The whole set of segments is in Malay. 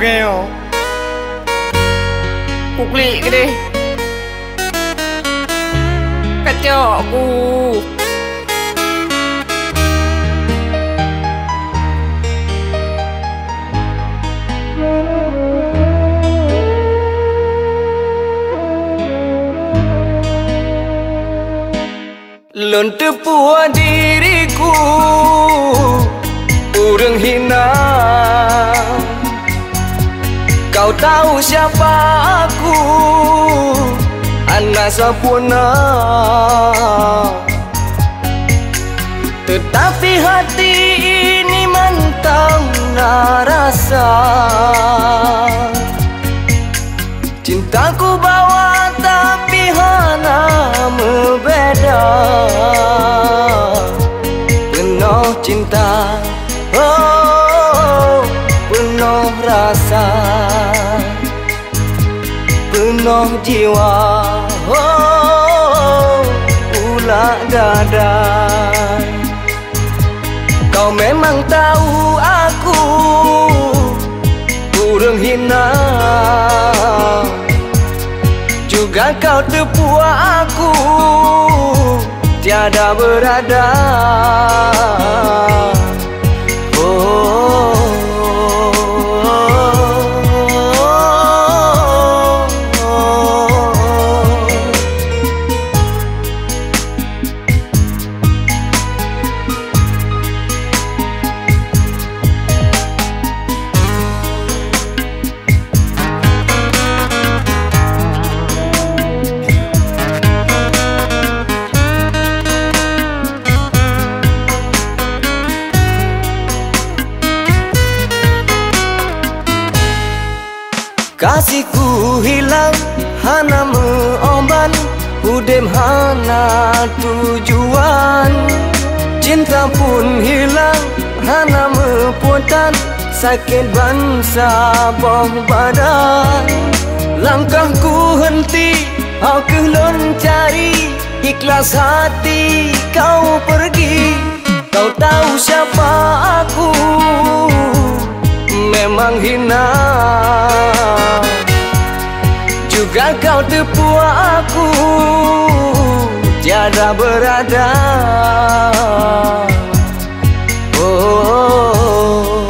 kaya ku klik ke deh kacau aku. Lon tepua diriku urang hina. Kau tahu siapa aku, anak sempurna. Tetapi hati ini mentang na rasa. Cintaku bawa tapi hana membeda. Penuh cinta, oh, penuh rasa, penuh jiwa, oh, ulak dada. Kau memang tahu aku urang hina. Juga kau tepua aku tiada berada. Kasihku hilang, hana meomban, udem hana tujuan. Cinta pun hilang, hana mepuatan, sakit bangsa boh badan. Langkahku henti, aku lon cari, ikhlas hati kau pergi. Kau tahu siapa aku, memang hina. Juga kau tepua aku tiada berada. Oh,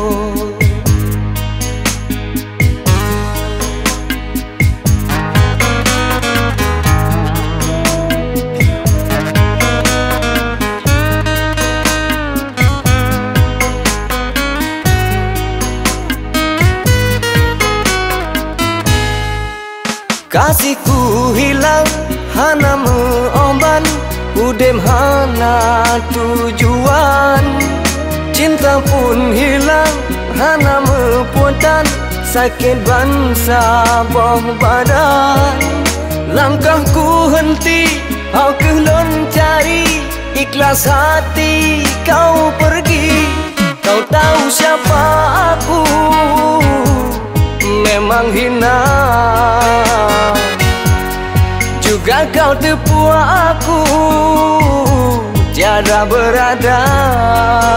kasihku hilang, hana meomban, udem hana tujuan. Cinta pun hilang, hana mepuatan, sakit bangsa boh badan. Langkahku henti, aku lon cari, ikhlas hati kau pergi. Kau tahu siapa aku, memang hina. Juga kau tepua aku tiada berada.